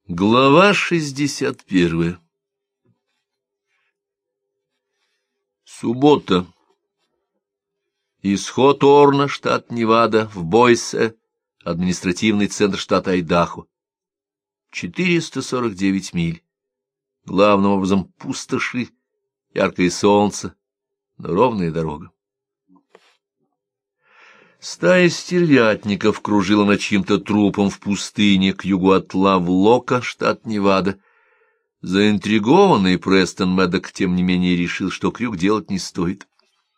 Глава 61. Суббота. Исход Орна, штат Невада, в Бойсе, административный центр штата Айдахо. 449 миль. Главным образом пустоши, яркое солнце, но ровная дорога. Стая стервятников кружила над чьим-то трупом в пустыне к югу от Лавлока, штат Невада. Заинтригованный Престон Мэддок, тем не менее, решил, что крюк делать не стоит.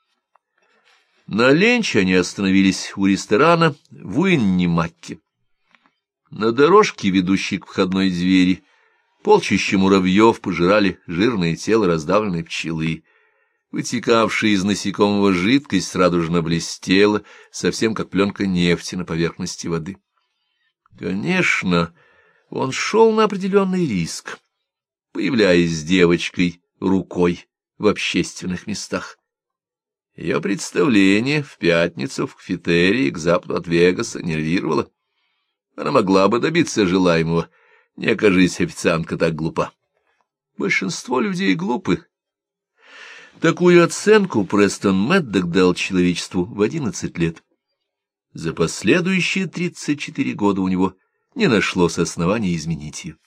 На ленч они остановились у ресторана в Уиннимакке. На дорожке, ведущей к входной двери, полчища муравьев пожирали жирное тело раздавленной пчелы. Вытекавшая из насекомого жидкость радужно блестела, совсем как пленка нефти на поверхности воды. Конечно, он шел на определенный риск, появляясь с девочкой рукой в общественных местах. Ее представление в пятницу в кафетерии к западу от Вегаса нервировало. Она могла бы добиться желаемого, не окажись официантка так глупа. Большинство людей глупы. Такую оценку Престон Мэддок дал человечеству в 11 лет. За последующие 34 года у него не нашлось оснований изменить ее.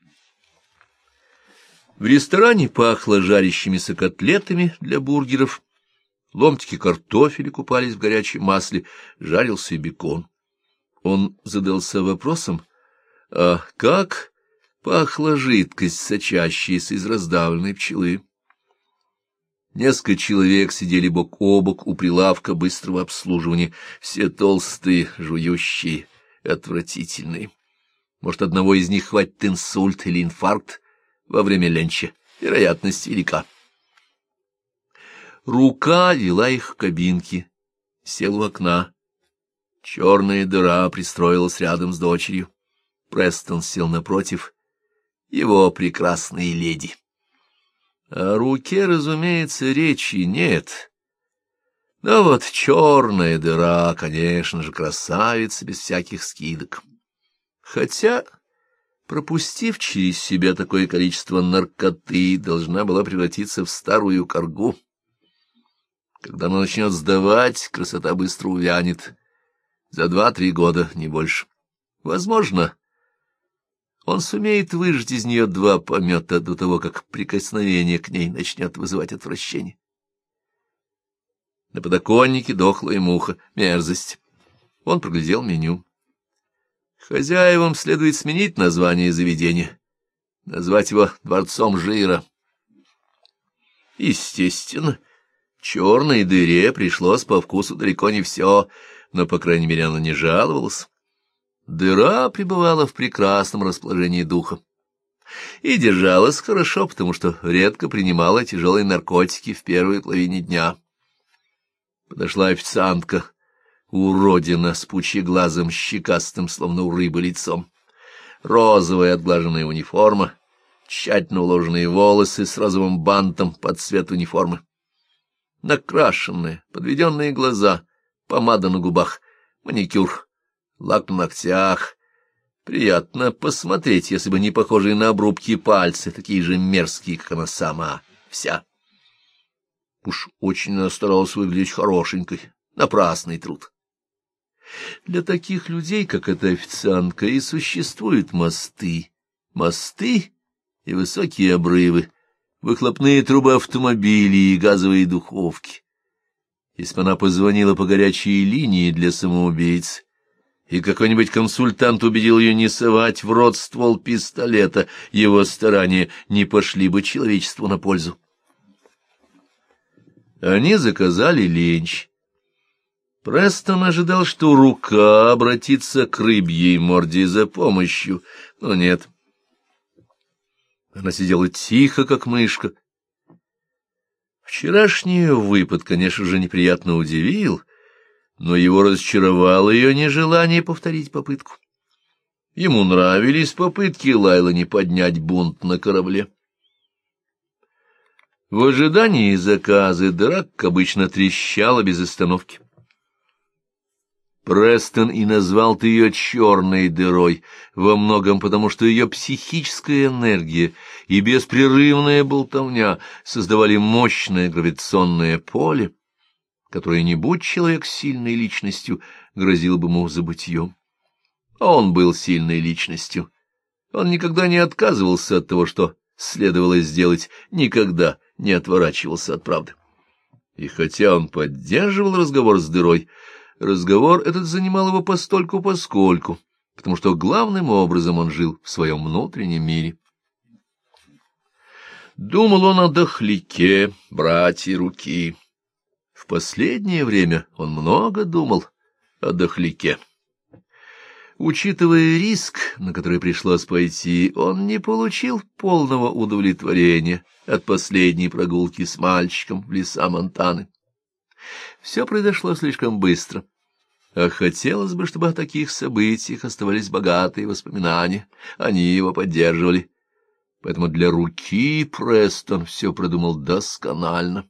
В ресторане пахло жарящимися котлетами для бургеров, ломтики картофеля купались в горячем масле, жарился и бекон. Он задался вопросом, а как пахла жидкость, сочащаяся из раздавленной пчелы? Несколько человек сидели бок о бок у прилавка быстрого обслуживания, все толстые, жующие, отвратительные. Может, одного из них хватит инсульт или инфаркт во время ленча. Вероятность велика. Рука вела их к кабинке, сел у окна. Черная дыра пристроилась рядом с дочерью. Престон сел напротив. Его прекрасные леди. О руке, разумеется, речи нет. Но вот черная дыра, конечно же, красавица без всяких скидок. Хотя, пропустив через себя такое количество наркоты, должна была превратиться в старую коргу. Когда она начнет сдавать, красота быстро увянет. За 2-3 года, не больше. Возможно, он сумеет выжать из нее 2 помета до того, как прикосновение к ней начнет вызывать отвращение. На подоконнике дохлая муха. Мерзость. Он проглядел меню. Хозяевам следует сменить название заведения. Назвать его «Дворцом жира». Естественно, черной дыре пришлось по вкусу далеко не все, но, по крайней мере, она не жаловалась. Дыра пребывала в прекрасном расположении духа и держалась хорошо, потому что редко принимала тяжелые наркотики в первой половине дня. Подошла официантка, уродина с пучеглазым, щекастым, словно у рыбы, лицом. Розовая отглаженная униформа, тщательно уложенные волосы с розовым бантом под цвет униформы. Накрашенные, подведенные глаза, помада на губах, маникюр, лак на ногтях. Приятно посмотреть, если бы не похожие на обрубки пальцы, такие же мерзкие, как она сама вся. Уж очень она старалась выглядеть хорошенькой. Напрасный труд. Для таких людей, как эта официантка, и существуют мосты. Мосты и высокие обрывы, выхлопные трубы автомобилей и газовые духовки. Если бы она позвонила по горячей линии для самоубийц, и какой-нибудь консультант убедил ее не совать в рот ствол пистолета, его старания не пошли бы человечеству на пользу. Они заказали ленч. Престон ожидал, что рука обратится к рыбьей морде за помощью, но нет. Она сидела тихо, как мышка. Вчерашний выпад, конечно же, неприятно удивил, но его разочаровало ее нежелание повторить попытку. Ему нравились попытки Лайлани поднять бунт на корабле. В ожидании заказа дыра, как обычно, трещала без остановки. Престон и назвал-то ее черной дырой, во многом потому, что ее психическая энергия и беспрерывная болтовня создавали мощное гравитационное поле, которое, не будь человек сильной личностью, грозило бы ему забытьем. А он был сильной личностью. Он никогда не отказывался от того, что следовало сделать, никогда не отворачивался от правды. И хотя он поддерживал разговор с дырой, разговор этот занимал его постольку-поскольку, потому что главным образом он жил в своем внутреннем мире. Думал он о Дохляке, брате руки. В последнее время он много думал о Дохляке. Учитывая риск, на который пришлось пойти, он не получил полного удовлетворения от последней прогулки с мальчиком в леса Монтаны. Все произошло слишком быстро, а хотелось бы, чтобы о таких событиях оставались богатые воспоминания, они его поддерживали. Поэтому для руки Престон все продумал досконально.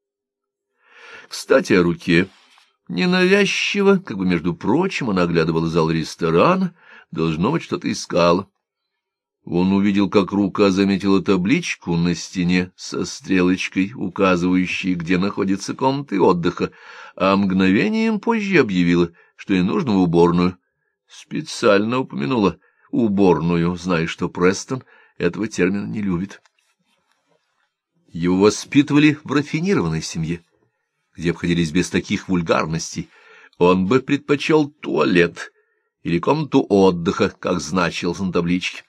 Кстати, о руке. Ненавязчиво, как бы между прочим, она оглядывала зал ресторана, должно быть, что-то искала. Он увидел, как рука заметила табличку на стене со стрелочкой, указывающей, где находится комната отдыха, а мгновением позже объявила, что ей нужно в уборную. Специально упомянула уборную, зная, что Престон этого термина не любит. Его воспитывали в рафинированной семье, где обходились без таких вульгарностей. Он бы предпочел туалет или комнату отдыха, как значилось на табличке.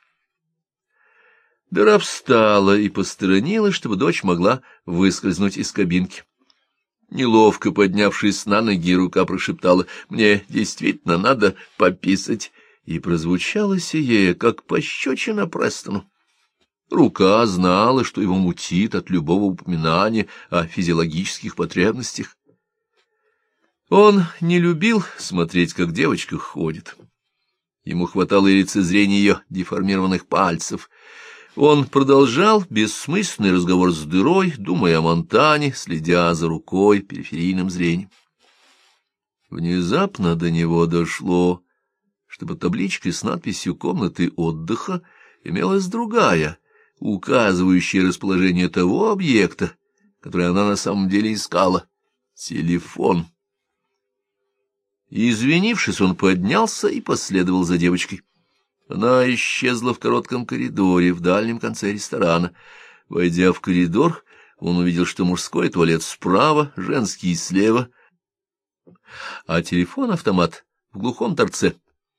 Дыра встала и посторонилась, чтобы дочь могла выскользнуть из кабинки. Неловко поднявшись на ноги, рука прошептала: «Мне действительно надо пописать», и прозвучало сие, как пощечина Престону. Рука знала, что его мутит от любого упоминания о физиологических потребностях. Он не любил смотреть, как девочка ходит. Ему хватало и лицезрения ее деформированных пальцев. Он продолжал бессмысленный разговор с дырой, думая о Монтане, следя за рукой периферийным зрением. Внезапно до него дошло, что под табличкой с надписью «Комнаты отдыха» имелась другая, указывающая расположение того объекта, который она на самом деле искала — телефон. Извинившись, он поднялся и последовал за девочкой. Она исчезла в коротком коридоре в дальнем конце ресторана. Войдя в коридор, он увидел, что мужской туалет справа, женский слева, а телефон-автомат в глухом торце.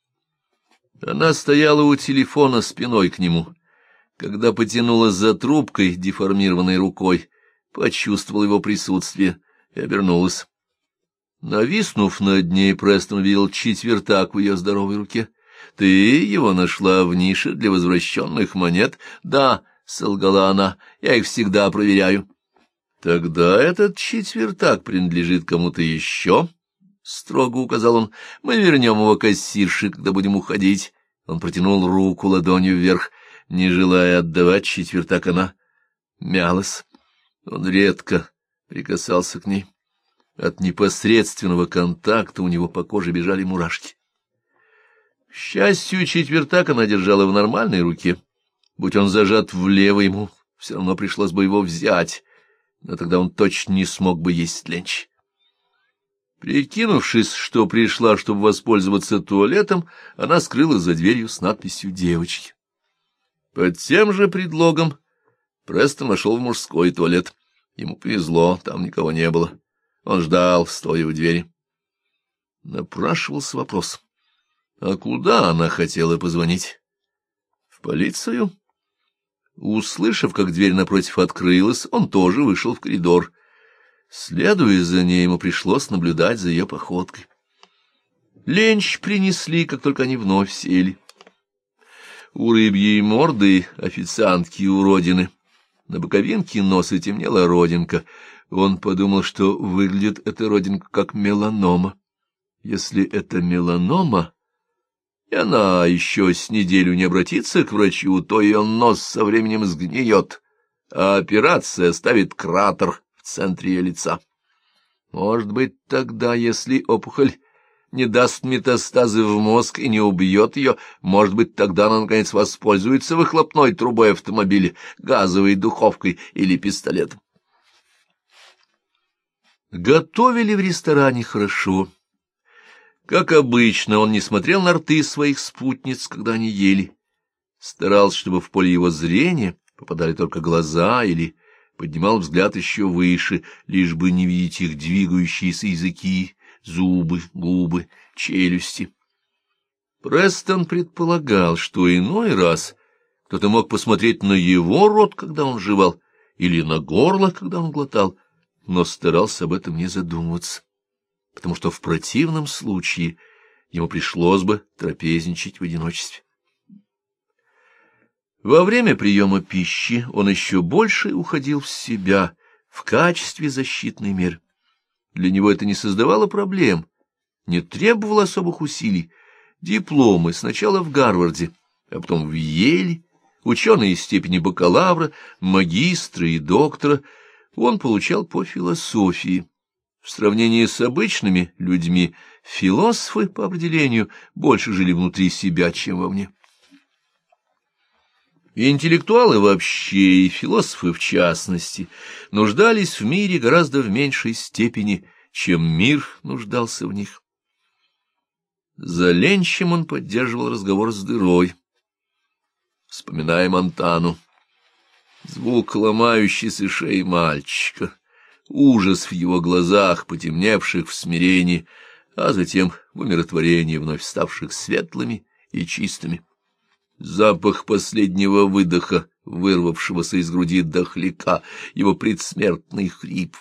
Она стояла у телефона спиной к нему. Когда потянулась за трубкой деформированной рукой, почувствовал его присутствие и обернулась. Нависнув над ней, Престон видел четвертак в ее здоровой руке. — Ты его нашла в нише для возвращенных монет? — Да, — солгала она, — я их всегда проверяю. — Тогда этот четвертак принадлежит кому-то еще, — строго указал он. — Мы вернем его кассирше, когда будем уходить. Он протянул руку ладонью вверх. Не желая отдавать четвертак, она мялась. Он редко прикасался к ней. От непосредственного контакта у него по коже бежали мурашки. К счастью, четвертак она держала в нормальной руке. Будь он зажат влево, ему все равно пришлось бы его взять, но тогда он точно не смог бы есть ленч. Прикинувшись, что пришла, чтобы воспользоваться туалетом, она скрылась за дверью с надписью «Девочки». Под тем же предлогом Престон вошел в мужской туалет. Ему повезло, там никого не было. Он ждал, стоя у двери. Напрашивался вопрос: а куда она хотела позвонить? В полицию? Услышав, как дверь напротив открылась, он тоже вышел в коридор. Следуя за ней, ему пришлось наблюдать за ее походкой. Ленч принесли, как только они вновь сели. У рыбьей морды официантки уродины. На боковинке носа темнела родинка. Он подумал, что выглядит эта родинка как меланома. Если это меланома, и она еще с неделю не обратится к врачу, то ее нос со временем сгниет, а операция оставит кратер в центре ее лица. Может быть, тогда, если опухоль не даст метастазы в мозг и не убьет ее, может быть, тогда она, наконец, воспользуется выхлопной трубой автомобиля, газовой духовкой или пистолетом. Готовили в ресторане хорошо. Как обычно, он не смотрел на рты своих спутниц, когда они ели. Старался, чтобы в поле его зрения попадали только глаза, или поднимал взгляд еще выше, лишь бы не видеть их двигающиеся языки, зубы, губы, челюсти. Престон предполагал, что иной раз кто-то мог посмотреть на его рот, когда он жевал, или на горло, когда он глотал, но старался об этом не задумываться, потому что в противном случае ему пришлось бы трапезничать в одиночестве. Во время приема пищи он еще больше уходил в себя в качестве защитной меры. Для него это не создавало проблем, не требовало особых усилий. Дипломы сначала в Гарварде, а потом в Йеле, ученые степени бакалавра, магистра и доктора он получал по философии. В сравнении с обычными людьми философы, по определению, больше жили внутри себя, чем вовне. И интеллектуалы вообще, и философы в частности, нуждались в мире гораздо в меньшей степени, чем мир нуждался в них. За ленчем он поддерживал разговор с дырой, вспоминая Монтану. Звук ломающейся шеи мальчика, ужас в его глазах, потемневших в смирении, а затем в умиротворении, вновь ставших светлыми и чистыми. Запах последнего выдоха, вырвавшегося из груди дохляка, его предсмертный хрип.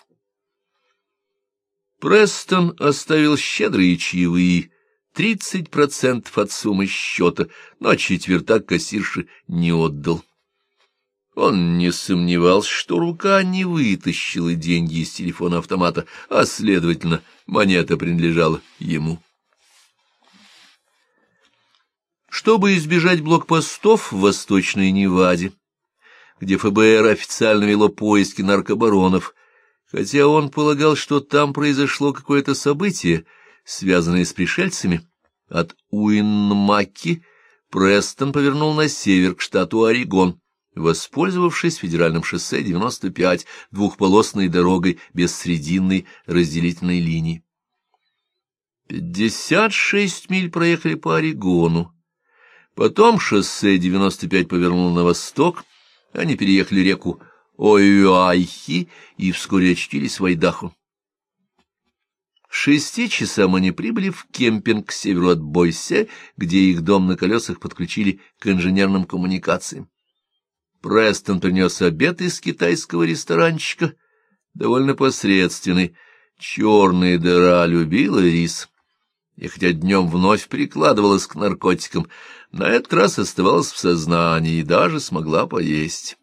Престон оставил щедрые чаевые, 30% от суммы счета, но четвертак кассирши не отдал. Он не сомневался, что рука не вытащила деньги из телефона-автомата, а, следовательно, монета принадлежала ему. Чтобы избежать блокпостов в Восточной Неваде, где ФБР официально вело поиски наркобаронов, хотя он полагал, что там произошло какое-то событие, связанное с пришельцами, от Уинмаки Престон повернул на север к штату Орегон, воспользовавшись федеральным шоссе 95, двухполосной дорогой без срединной разделительной линии. 56 миль проехали по Орегону. Потом шоссе 95 повернуло на восток, они переехали реку Оуайхи и вскоре очутились в Айдахо. К 6 часам они прибыли в кемпинг к северу от Бойсе, где их дом на колесах подключили к инженерным коммуникациям. Престон принес обед из китайского ресторанчика, довольно посредственный. Черная дыра любила рис, и хотя днем вновь прикладывалась к наркотикам, на этот раз оставалась в сознании и даже смогла поесть.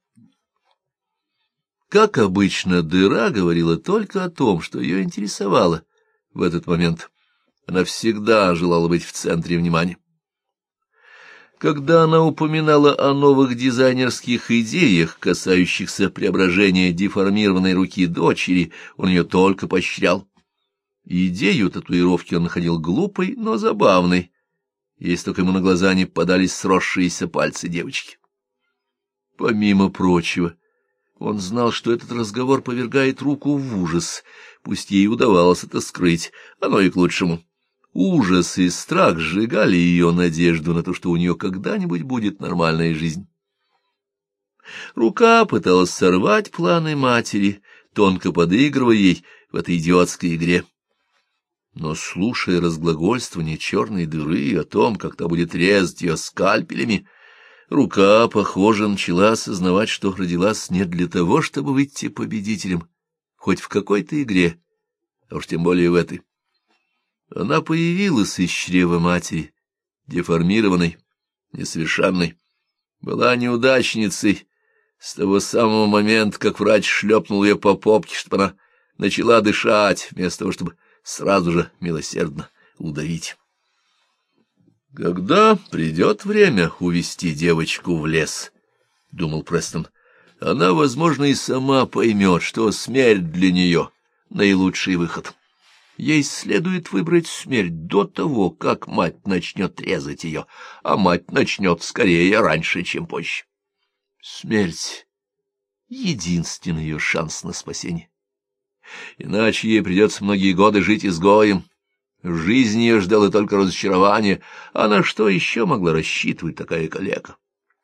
Как обычно, дыра говорила только о том, что ее интересовало в этот момент. Она всегда желала быть в центре внимания. Когда она упоминала о новых дизайнерских идеях, касающихся преображения деформированной руки дочери, он ее только поощрял. Идею татуировки он находил глупой, но забавной, если только ему на глаза не попадались сросшиеся пальцы девочки. Помимо прочего, он знал, что этот разговор повергает руку в ужас, пусть ей удавалось это скрыть, оно и к лучшему. Ужас и страх сжигали ее надежду на то, что у нее когда-нибудь будет нормальная жизнь. Рука пыталась сорвать планы матери, тонко подыгрывая ей в этой идиотской игре. Но, слушая разглагольствование черной дыры о том, как та будет резать ее скальпелями, рука, похоже, начала осознавать, что родилась не для того, чтобы выйти победителем, хоть в какой-то игре, а уж тем более в этой. Она появилась из чрева матери, деформированной, несовершенной, была неудачницей с того самого момента, как врач шлепнул ее по попке, чтобы она начала дышать, вместо того, чтобы сразу же милосердно удавить. «Когда придет время увести девочку в лес, — думал Престон, — она, возможно, и сама поймет, что смерть для нее — наилучший выход». Ей следует выбрать смерть до того, как мать начнет резать ее, а мать начнет скорее раньше, чем позже. Смерть — единственный ее шанс на спасение. Иначе ей придется многие годы жить изгоем. В жизни ее ждало только разочарование, а на что еще могла рассчитывать такая калека?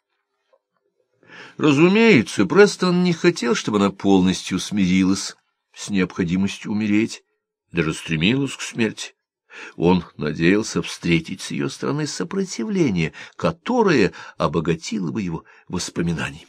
Разумеется, Престон не хотел, чтобы она полностью смирилась с необходимостью умереть, даже стремилась к смерти. Он надеялся встретить с ее стороны сопротивление, которое обогатило бы его воспоминаниями.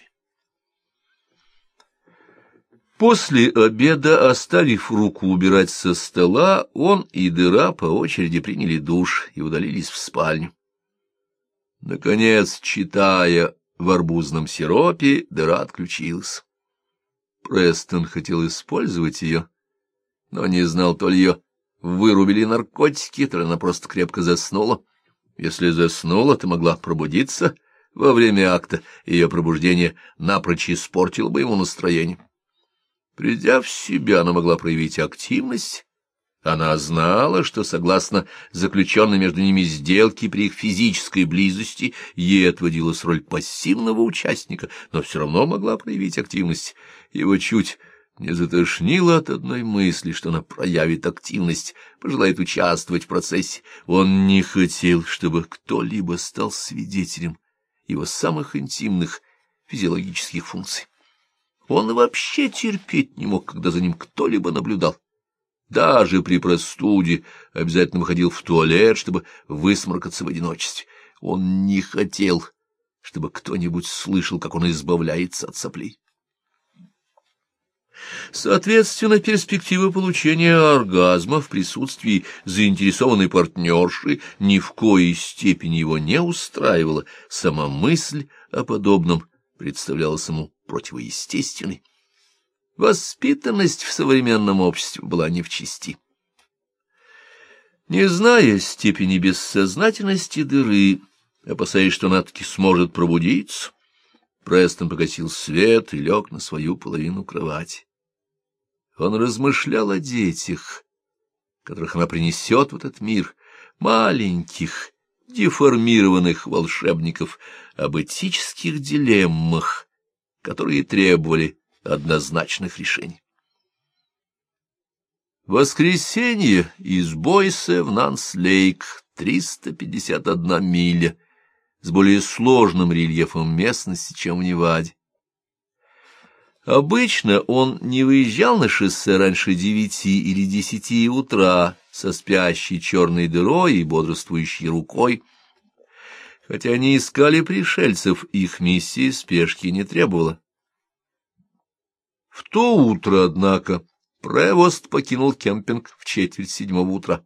После обеда, оставив руку убирать со стола, он и Дыра по очереди приняли душ и удалились в спальню. Наконец, читая в арбузном сиропе, Дыра отключилась. Престон хотел использовать ее, но не знал, то ли ее вырубили наркотики, то ли она просто крепко заснула. Если заснула, то могла пробудиться во время акта, и ее пробуждение напрочь испортило бы ему настроение. Придя в себя, она могла проявить активность. Она знала, что, согласно заключенной между ними сделке, при их физической близости ей отводилась роль пассивного участника, но все равно могла проявить активность. Его чуть не затошнило от одной мысли, что она проявит активность, пожелает участвовать в процессе. Он не хотел, чтобы кто-либо стал свидетелем его самых интимных физиологических функций. Он вообще терпеть не мог, когда за ним кто-либо наблюдал. Даже при простуде обязательно выходил в туалет, чтобы высморкаться в одиночестве. Он не хотел, чтобы кто-нибудь слышал, как он избавляется от соплей. Соответственно, перспектива получения оргазма в присутствии заинтересованной партнерши ни в коей степени его не устраивала. Сама мысль о подобном представлялась ему противоестественной. Воспитанность в современном обществе была не в чести. Не зная степени бессознательности Дыры, опасаясь, что она таки сможет пробудиться, Престон погасил свет и лег на свою половину кровати. Он размышлял о детях, которых она принесет в этот мир, маленьких, деформированных волшебников, об этических дилеммах, которые требовали однозначных решений. Воскресенье из Бойсе в Нанс-Лейк, 351 миля, с более сложным рельефом местности, чем в Неваде. Обычно он не выезжал на шоссе раньше 9 или 10 утра со спящей черной дырой и бодрствующей рукой. Хотя они искали пришельцев, их миссия спешки не требовала. В то утро, однако, Превост покинул кемпинг в 6:45 утра.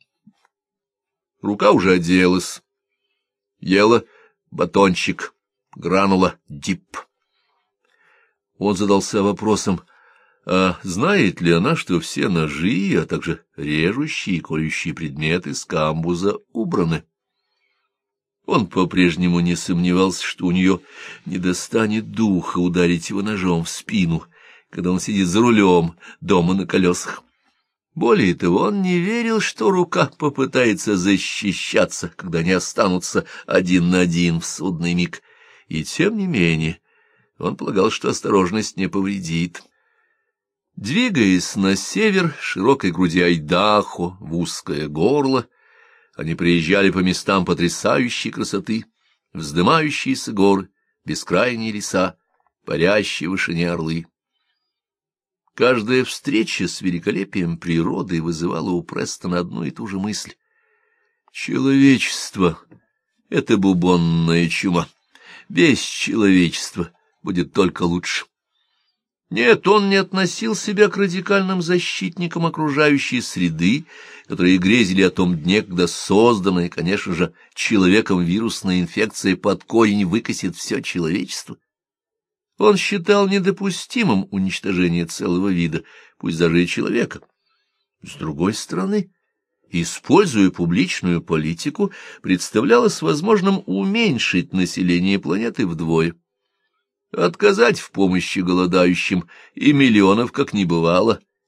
Рука уже оделась, ела батончик, гранула дип. Он задался вопросом, а знает ли она, что все ножи, а также режущие и колющие предметы с камбуза убраны? Он по-прежнему не сомневался, что у нее не достанет духа ударить его ножом в спину, когда он сидит за рулем дома на колесах. Более того, он не верил, что рука попытается защищаться, когда они останутся один на один в судный миг. И тем не менее, он полагал, что осторожность не повредит. Двигаясь на север, широкой груди Айдахо, в узкое горло, они приезжали по местам потрясающей красоты, вздымающиеся горы, бескрайние леса, парящие в вышине орлы. Каждая встреча с великолепием природы вызывала у Престона одну и ту же мысль. Человечество — это бубонная чума. Без человечества будет только лучше. Нет, он не относил себя к радикальным защитникам окружающей среды, которые грезили о том дне, когда созданная, конечно же, человеком вирусная инфекция под корень выкосит все человечество. Он считал недопустимым уничтожение целого вида, пусть даже и человека. С другой стороны, используя публичную политику, представлялось возможным уменьшить население планеты вдвое. Отказать в помощи голодающим и миллионов как не бывало,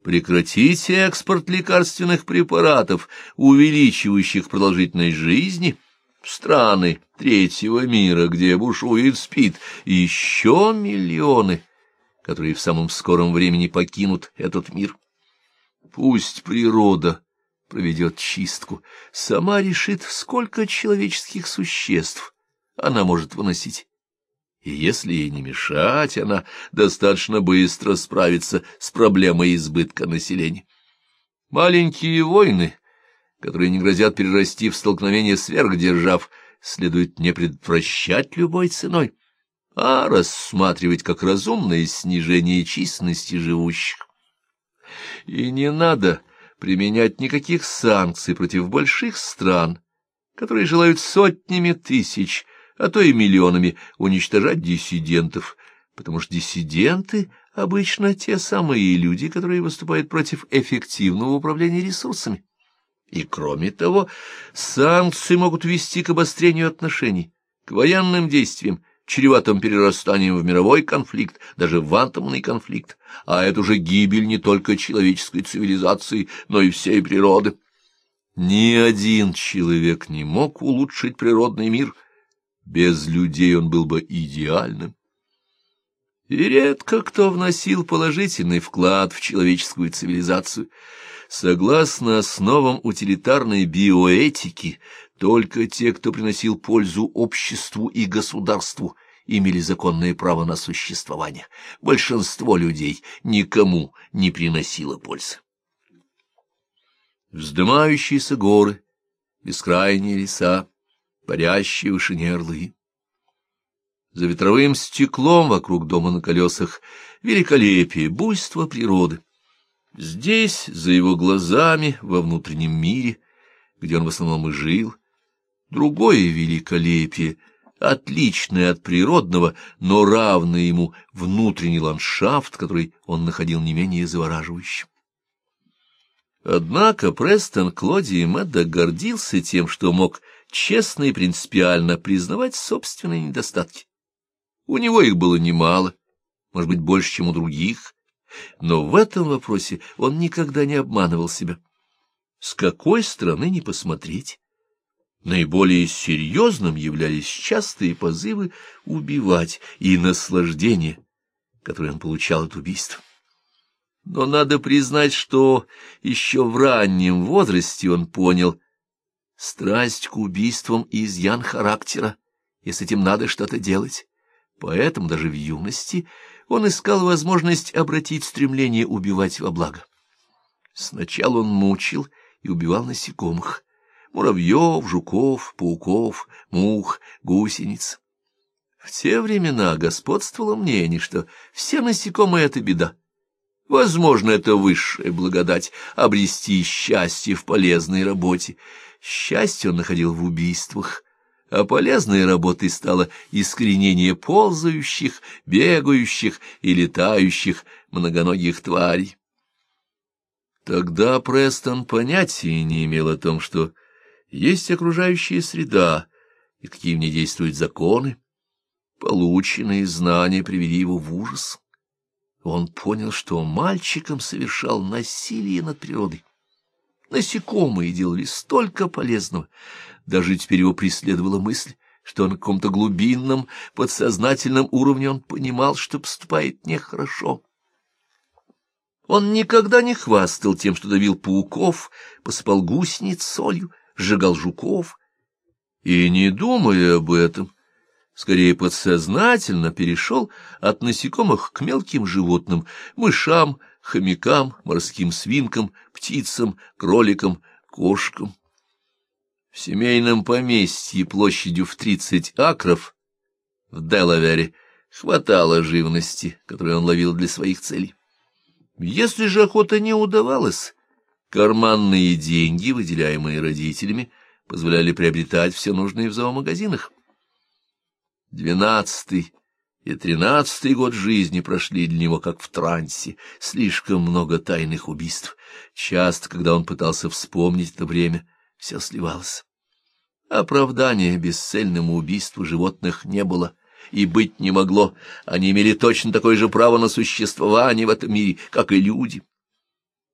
прекратить экспорт лекарственных препаратов, увеличивающих продолжительность жизни, страны третьего мира, где бушует СПИД, и еще миллионы, которые в самом скором времени покинут этот мир. Пусть природа проведет чистку, сама решит, сколько человеческих существ она может выносить. И если ей не мешать, она достаточно быстро справится с проблемой избытка населения. Маленькие войны, которые не грозят перерасти в столкновение сверхдержав, следует не предотвращать любой ценой, а рассматривать как разумное снижение численности живущих. И не надо применять никаких санкций против больших стран, которые желают сотнями тысяч, а то и миллионами уничтожать диссидентов, потому что диссиденты обычно те самые люди, которые выступают против эффективного управления ресурсами. И кроме того, санкции могут вести к обострению отношений, к военным действиям, чреватым перерастанием в мировой конфликт, даже в атомный конфликт, а это уже гибель не только человеческой цивилизации, но и всей природы. Ни один человек не мог улучшить природный мир. Без людей он был бы идеальным. И редко кто вносил положительный вклад в человеческую цивилизацию. Согласно основам утилитарной биоэтики, только те, кто приносил пользу обществу и государству, имели законное право на существование. Большинство людей никому не приносило пользы. Вздымающиеся горы, бескрайние леса, парящие в вышине орлы. За ветровым стеклом вокруг дома на колесах великолепие, буйство природы. Здесь, за его глазами, во внутреннем мире, где он в основном и жил, другое великолепие, отличное от природного, но равное ему внутренний ландшафт, который он находил не менее завораживающим. Однако Престон Клодий Мэддок гордился тем, что мог честно и принципиально признавать собственные недостатки. У него их было немало, может быть, больше, чем у других, но в этом вопросе он никогда не обманывал себя. С какой стороны ни посмотреть, наиболее серьезным являлись частые позывы убивать и наслаждение, которое он получал от убийств. Но надо признать, что еще в раннем возрасте он понял страсть к убийствам и изъян характера, и с этим надо что-то делать. Поэтому даже в юности он искал возможность обратить стремление убивать во благо. Сначала он мучил и убивал насекомых — муравьев, жуков, пауков, мух, гусениц. В те времена господствовало мнение, что все насекомые — это беда. Возможно, это высшая благодать — обрести счастье в полезной работе. Счастье он находил в убийствах, а полезной работой стало искоренение ползающих, бегающих и летающих многоногих тварей. Тогда Престон понятия не имел о том, что есть окружающая среда и какие в ней действуют законы. Полученные знания привели его в ужас. Он понял, что мальчиком совершал насилие над природой. Насекомые делали столько полезного. Даже теперь его преследовала мысль, что на каком-то глубинном, подсознательном уровне он понимал, что поступает нехорошо. Он никогда не хвастал тем, что давил пауков, посыпал гусениц солью, сжигал жуков. И, не думая об этом, скорее подсознательно перешел от насекомых к мелким животным, мышам, хомякам, морским свинкам, птицам, кроликам, кошкам. В семейном поместье площадью в 30 акров в Делавере хватало живности, которую он ловил для своих целей. Если же охота не удавалась, карманные деньги, выделяемые родителями, позволяли приобретать все нужное в зоомагазинах. 12-й и 13-й год жизни прошли для него как в трансе, слишком много тайных убийств. Часто, когда он пытался вспомнить это время, все сливалось. Оправдания бесцельному убийству животных не было и быть не могло. Они имели точно такое же право на существование в этом мире, как и люди.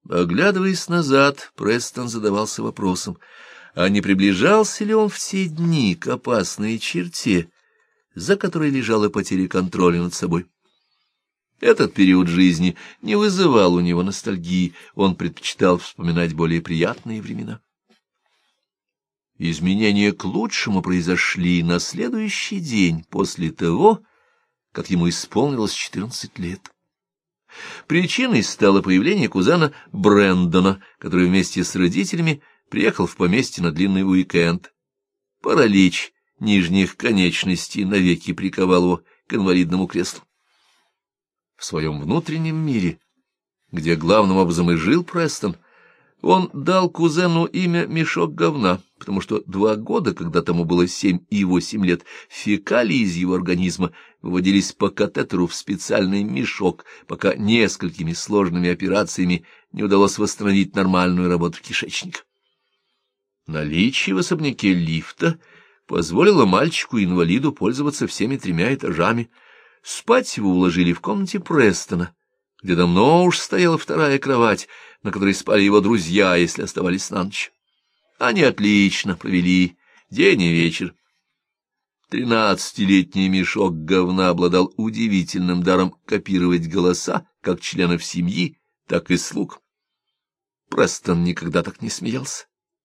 Оглядываясь назад, Престон задавался вопросом, а не приближался ли он в те дни к опасной черте, за которой лежала потеря контроля над собой. Этот период жизни не вызывал у него ностальгии, он предпочитал вспоминать более приятные времена. Изменения к лучшему произошли на следующий день после того, как ему исполнилось 14 лет. Причиной стало появление кузена Брэндона, который вместе с родителями приехал в поместье на длинный уикенд. Паралич нижних конечностей навеки приковал его к инвалидному креслу. В своем внутреннем мире, где главным образом и жил Престон, он дал кузену имя «Мешок говна», потому что 2 года, когда тому было 7 и 8 лет, фекалии из его организма выводились по катетеру в специальный мешок, пока несколькими сложными операциями не удалось восстановить нормальную работу кишечника. Наличие в особняке лифта позволило мальчику-инвалиду пользоваться всеми 3 этажами. Спать его уложили в комнате Престона, где давно уж стояла 2-я кровать, на которой спали его друзья, если оставались на ночь. Они отлично провели день и вечер. 13-летний мешок говна обладал удивительным даром копировать голоса как членов семьи, так и слуг. Престон никогда так не смеялся.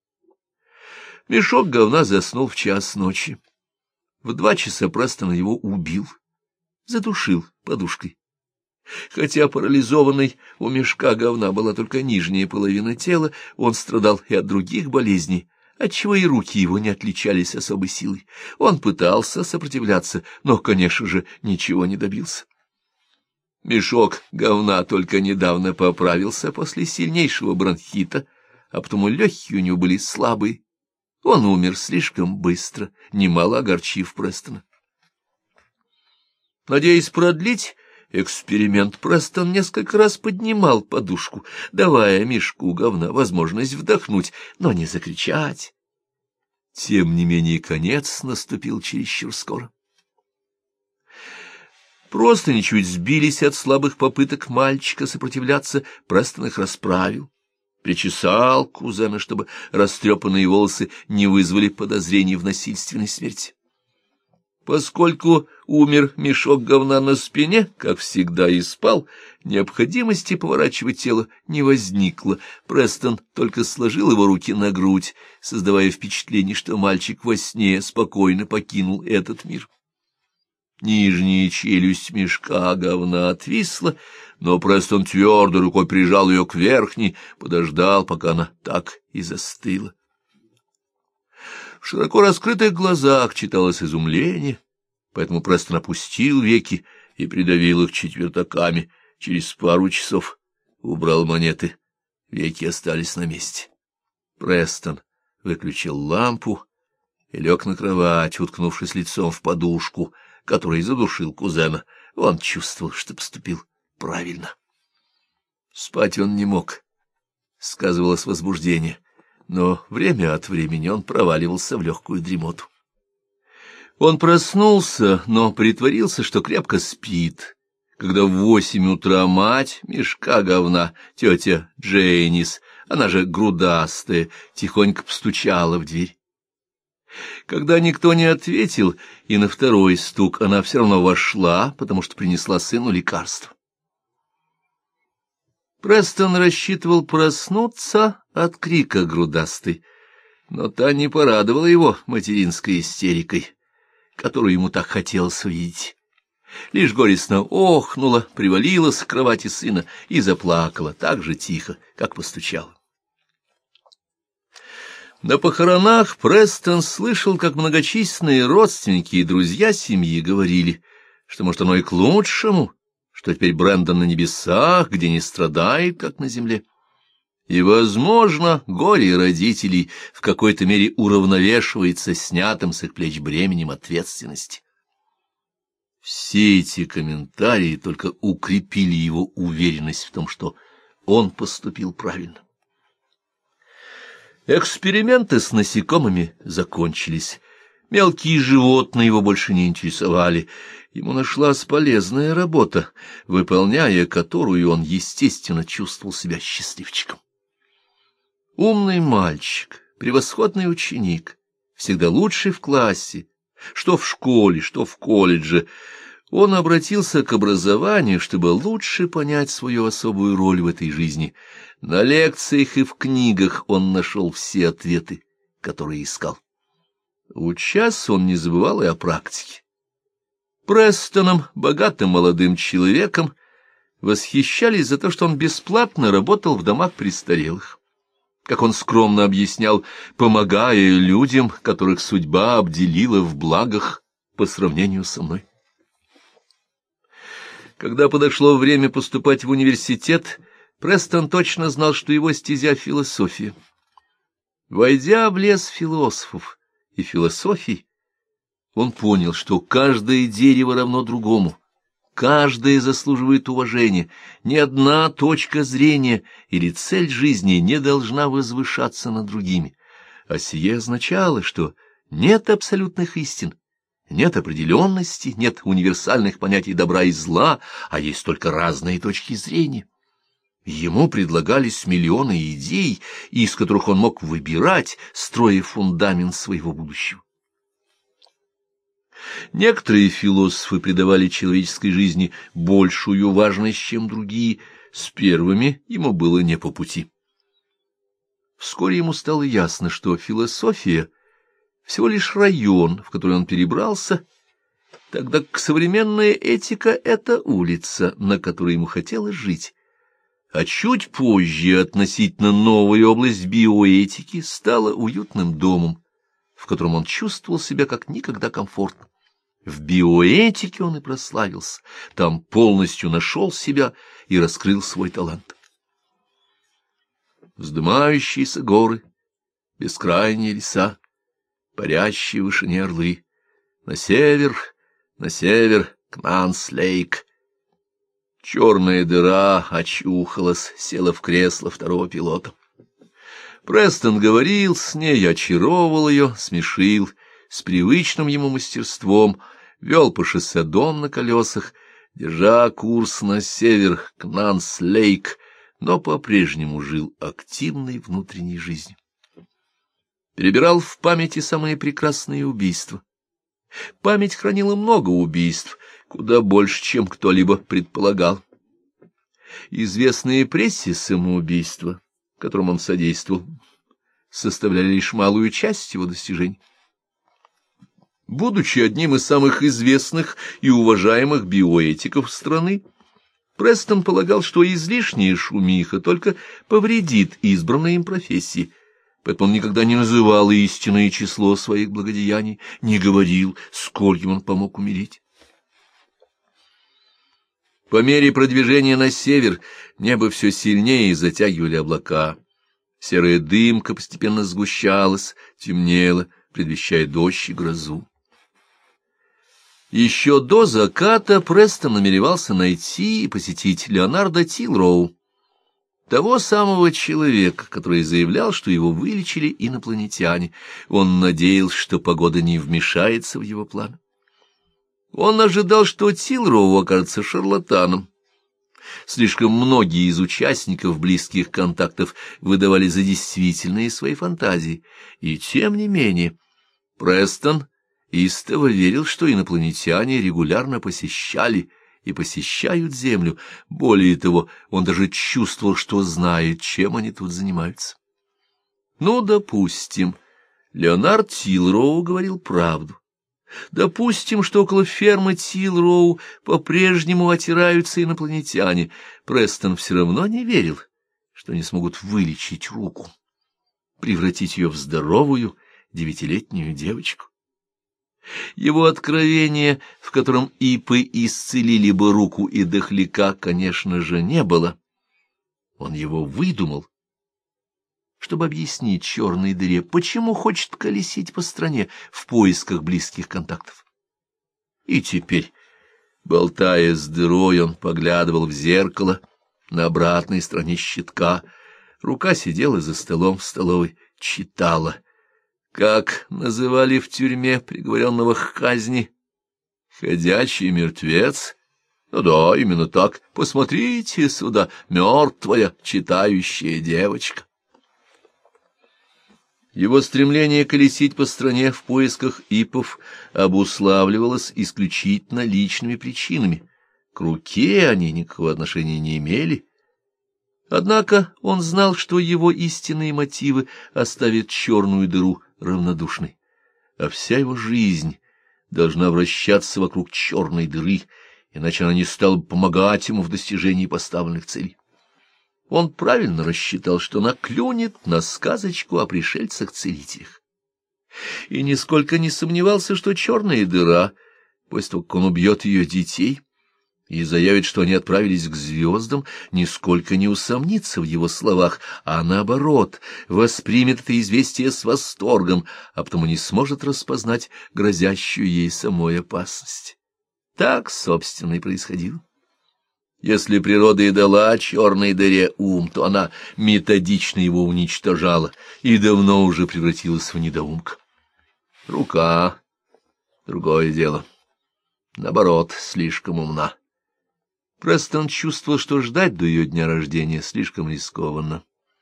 Мешок говна заснул в 1:00 ночи. В 2 часа Престон его убил, задушил подушкой. Хотя парализованной у мешка говна была только нижняя половина тела, он страдал и от других болезней, отчего и руки его не отличались особой силой. Он пытался сопротивляться, но, конечно же, ничего не добился. Мешок говна только недавно поправился после сильнейшего бронхита, а потому легкие у него были слабые. Он умер слишком быстро, немало огорчив Престона. Надеясь продлить эксперимент, Престон несколько раз поднимал подушку, давая мешку говна возможность вдохнуть, но не закричать. Тем не менее, конец наступил чересчур скоро. Просто ничуть сбились от слабых попыток мальчика сопротивляться, Престон их расправил, причесал кузена, чтобы растрепанные волосы не вызвали подозрений в насильственной смерти. Поскольку умер мешок говна на спине, как всегда и спал, необходимости поворачивать тело не возникло. Престон только сложил его руки на грудь, создавая впечатление, что мальчик во сне спокойно покинул этот мир. Нижняя челюсть мешка говна отвисла, но Престон твердой рукой прижал ее к верхней, подождал, пока она так и застыла. В широко раскрытых глазах читалось изумление, поэтому Престон опустил веки и придавил их четвертаками. Через пару часов убрал монеты, веки остались на месте. Престон выключил лампу и лег на кровать, уткнувшись лицом в подушку, которой задушил кузена. Он чувствовал, что поступил правильно. Спать он не мог, сказывалось возбуждение, но время от времени он проваливался в легкую дремоту. Он проснулся, но притворился, что крепко спит, когда в 8 утра мать мешка говна, тетя Джейнис, она же грудастая, тихонько постучала в дверь. Когда никто не ответил, и на 2-й стук она все равно вошла, потому что принесла сыну лекарство. Престон рассчитывал проснуться от крика грудастой, но та не порадовала его материнской истерикой, которую ему так хотелось увидеть. Лишь горестно охнула, привалилась к кровати сына и заплакала так же тихо, как постучала. На похоронах Престон слышал, как многочисленные родственники и друзья семьи говорили, что, может, оно и к лучшему, что теперь Брэндон на небесах, где не страдает, как на земле. И, возможно, горе родителей в какой-то мере уравновешивается снятым с их плеч бременем ответственности. Все эти комментарии только укрепили его уверенность в том, что он поступил правильно. Эксперименты с насекомыми закончились. Мелкие животные его больше не интересовали. Ему нашлась полезная работа, выполняя которую он, естественно, чувствовал себя счастливчиком. Умный мальчик, превосходный ученик, всегда лучший в классе, что в школе, что в колледже. Он обратился к образованию, чтобы лучше понять свою особую роль в этой жизни. На лекциях и в книгах он нашел все ответы, которые искал. Учась, он не забывал и о практике. Престоном, богатым молодым человеком, восхищались за то, что он бесплатно работал в домах престарелых. Как он скромно объяснял, помогая людям, которых судьба обделила в благах по сравнению со мной. Когда подошло время поступать в университет, Престон точно знал, что его стезя — философия. Войдя в лес философов и философий, он понял, что каждое дерево равно другому, каждое заслуживает уважения, ни одна точка зрения или цель жизни не должна возвышаться над другими, а сие означало, что нет абсолютных истин, нет определенности, нет универсальных понятий добра и зла, а есть только разные точки зрения. Ему предлагались миллионы идей, из которых он мог выбирать, строя фундамент своего будущего. Некоторые философы придавали человеческой жизни большую важность, чем другие. С первыми ему было не по пути. Вскоре ему стало ясно, что философия — всего лишь район, в который он перебрался, тогда как современная этика — это улица, на которой ему хотелось жить. А чуть позже относительно новая область биоэтики стала уютным домом, в котором он чувствовал себя как никогда комфортно. В биоэтике он и прославился, там полностью нашел себя и раскрыл свой талант. Вздымающиеся горы, бескрайние леса, парящие в вышине орлы, на север, Кнанс-Лейк. Черная дыра очухалась, села в кресло второго пилота. Престон говорил с ней, очаровывал ее, смешил, с привычным ему мастерством вел по шоссе дом на колесах, держа курс на север, к Нанс-Лейк, но по-прежнему жил активной внутренней жизнью. Перебирал в памяти самые прекрасные убийства. Память хранила много убийств, куда больше, чем кто-либо предполагал. Известные прессе самоубийства, которым он содействовал, составляли лишь малую часть его достижений. Будучи одним из самых известных и уважаемых биоэтиков страны, Престон полагал, что излишняя шумиха только повредит избранной им профессии, поэтому он никогда не называл истинное число своих благодеяний, не говорил, скольким он помог умереть. По мере продвижения на север небо все сильнее затягивали облака. Серая дымка постепенно сгущалась, темнела, предвещая дождь и грозу. Еще до заката Престон намеревался найти и посетить Леонарда Тилроу, того самого человека, который заявлял, что его вылечили инопланетяне. Он надеялся, что погода не вмешается в его планы. Он ожидал, что Тилроу окажется шарлатаном. Слишком многие из участников близких контактов выдавали за действительные свои фантазии, и тем не менее Престон истово верил, что инопланетяне регулярно посещали и посещают Землю. Более того, он даже чувствовал, что знает, чем они тут занимаются. Ну, допустим, Леонард Тилроу говорил правду. Допустим, что около фермы Тилроу по-прежнему отираются инопланетяне. Престон все равно не верил, что они смогут вылечить руку, превратить ее в здоровую 9-летнюю девочку. Его откровение, в котором ипы исцелили бы руку и дохляка, конечно же, не было. Он его выдумал, чтобы объяснить черной дыре, почему хочет колесить по стране в поисках близких контактов. И теперь, болтая с дырой, он поглядывал в зеркало на обратной стороне щитка. Рука сидела за столом в столовой, читала. Как называли в тюрьме приговоренного к казни? Ходячий мертвец? Ну да, именно так. Посмотрите сюда, мертвая читающая девочка. Его стремление колесить по стране в поисках ипов обуславливалось исключительно личными причинами. К руке они никакого отношения не имели. Однако он знал, что его истинные мотивы оставят черную дыру равнодушной, а вся его жизнь должна вращаться вокруг черной дыры, иначе она не стала бы помогать ему в достижении поставленных целей. Он правильно рассчитал, что она клюнет на сказочку о пришельцах-целителях. И нисколько не сомневался, что черная дыра, после того, как он убьет ее детей и заявит, что они отправились к звездам, нисколько не усомнится в его словах, а наоборот, воспримет это известие с восторгом, а потому не сможет распознать грозящую ей самой опасность. Так, собственно, и происходило. Если природа и дала черной дыре ум, то она методично его уничтожала и давно уже превратилась в недоумка. Рука — другое дело. Наоборот, слишком умна. Престон чувствовал, что ждать до ее дня рождения слишком рискованно.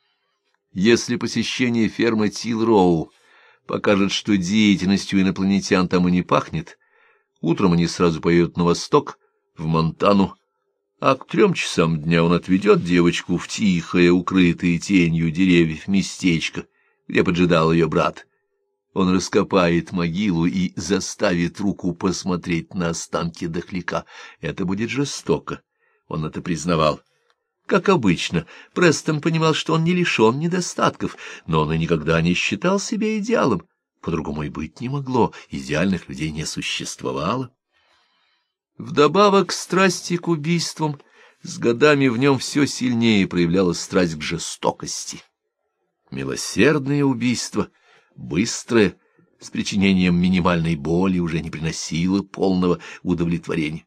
Если посещение фермы Тил-Роу покажет, что деятельностью инопланетян там и не пахнет, утром они сразу поедут на восток, в Монтану, а к 3 часам дня он отведет девочку в тихое, укрытое тенью деревьев местечко, где поджидал ее брат. Он раскопает могилу и заставит руку посмотреть на останки дохляка. Это будет жестоко, он это признавал. Как обычно, Престон понимал, что он не лишен недостатков, но он и никогда не считал себя идеалом. По-другому и быть не могло, идеальных людей не существовало. Вдобавок к страсти к убийствам, с годами в нем все сильнее проявлялась страсть к жестокости. Милосердное убийство, быстрое, с причинением минимальной боли, уже не приносило полного удовлетворения.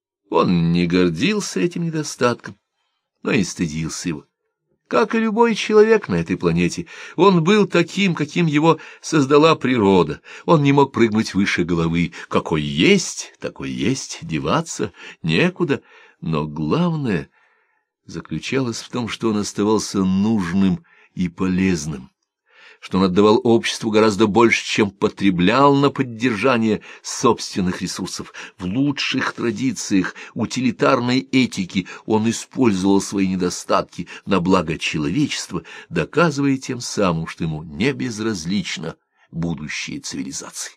Он не гордился этим недостатком, но и стыдился его. Как и любой человек на этой планете, он был таким, каким его создала природа. Он не мог прыгнуть выше головы. Какой есть, такой есть, деваться некуда. Но главное заключалось в том, что он оставался нужным и полезным, что он отдавал обществу гораздо больше, чем потреблял на поддержание собственных ресурсов. В лучших традициях утилитарной этики он использовал свои недостатки на благо человечества, доказывая тем самым, что ему не безразлично будущее цивилизации.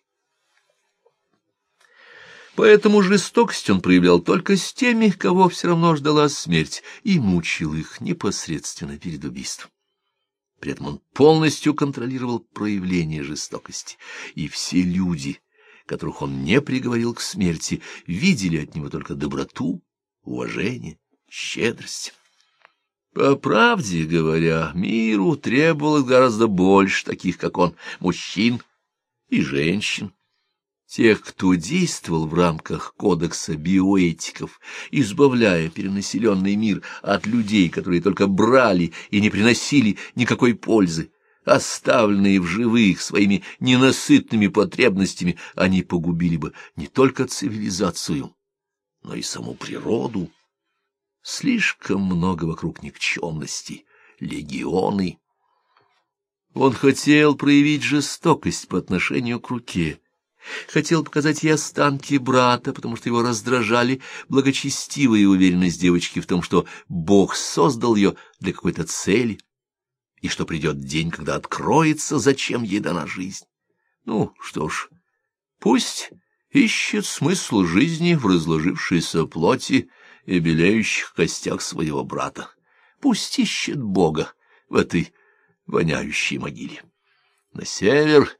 Поэтому жестокость он проявлял только с теми, кого все равно ждала смерть, и мучил их непосредственно перед убийством. При этом он полностью контролировал проявление жестокости, и все люди, которых он не приговорил к смерти, видели от него только доброту, уважение, щедрость. По правде говоря, миру требовалось гораздо больше таких, как он, мужчин и женщин. Тех, кто действовал в рамках кодекса биоэтиков, избавляя перенаселенный мир от людей, которые только брали и не приносили никакой пользы. Оставленные в живых своими ненасытными потребностями, они погубили бы не только цивилизацию, но и саму природу. Слишком много вокруг никчемности, легионы. Он хотел проявить жестокость по отношению к руке, хотел показать ей останки брата, потому что его раздражали благочестивая уверенность девочки в том, что Бог создал ее для какой-то цели, и что придет день, когда откроется, зачем ей дана жизнь. Ну, что ж, пусть ищет смысл жизни в разложившейся плоти и белеющих костях своего брата. Пусть ищет Бога в этой воняющей могиле. На север,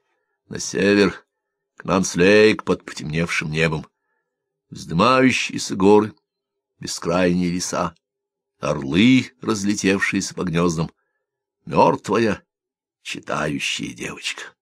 к Нанслейк под потемневшим небом, вздымающиеся горы, бескрайние леса, орлы, разлетевшиеся по гнездам, мертвая читающая девочка.